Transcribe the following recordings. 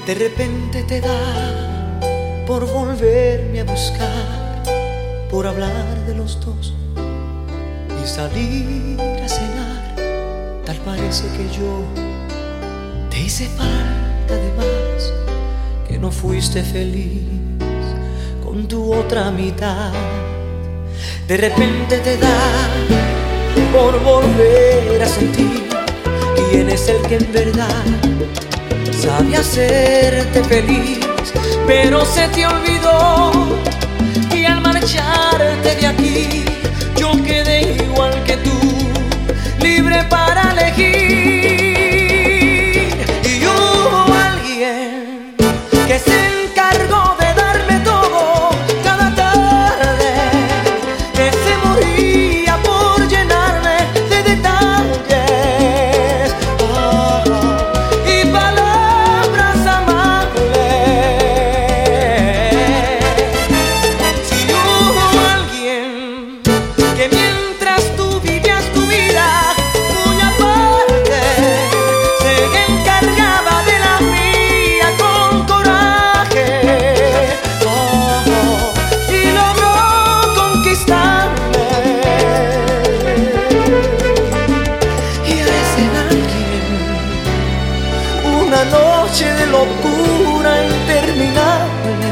De repente te da por volverme a buscar, por hablar de los dos y salir a cenar. Tal parece que yo te hice falta de más, que no fuiste feliz con tu otra mitad. De repente te da por volver a sentir quién es el que en verdad sabe hacerte feliz, pero se te olvidó que al marcharte de aquí yo quedé igual que tú, libre para elegir. Y hubo alguien que se encargó de darme todo cada tarde, que se moría por llenarme de detalles y palabras amables. Si hubo alguien que mientras tú vivías tu vida muy aparte se encargaba de la mía con coraje, y logró conquistarme, y a ese alguien una noche de locura interminable,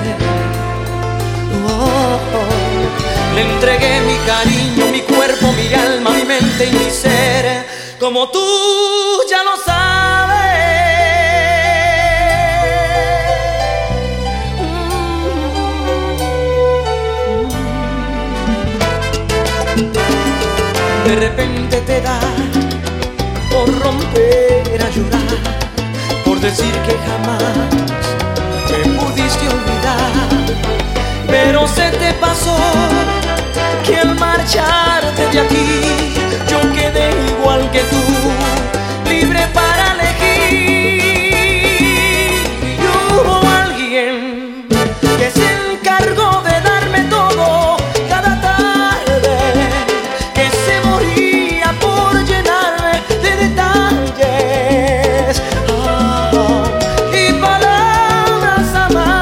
le entregué mi cariño, mi cuerpo, mi alma, mi mente y mi ser, como tú ya lo sabes. De repente te da por romper a llorar, por decir que jamás me pudiste olvidar, pero se te pasó que al marcharte de aquí yo quedé igual que tú, libre para elegir. Y hubo alguien que se encargó de darme todo cada tarde, que se moría por llenarme de detalles y palabras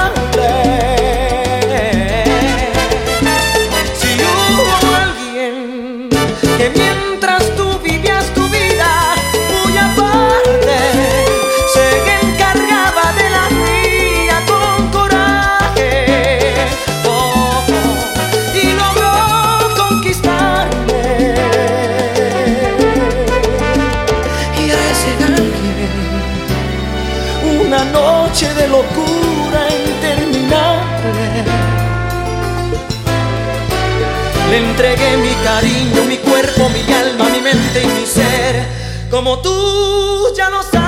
amables. Si hubo alguien que mientras tú vivías tu vida muy aparte se encargaba de la mía con coraje, y logró conquistarme, y a ese alguien una noche de locura interminable le entregué mi cariño, mi cuerpo, mi alma, mi mente y mi ser, como tú ya lo sabes.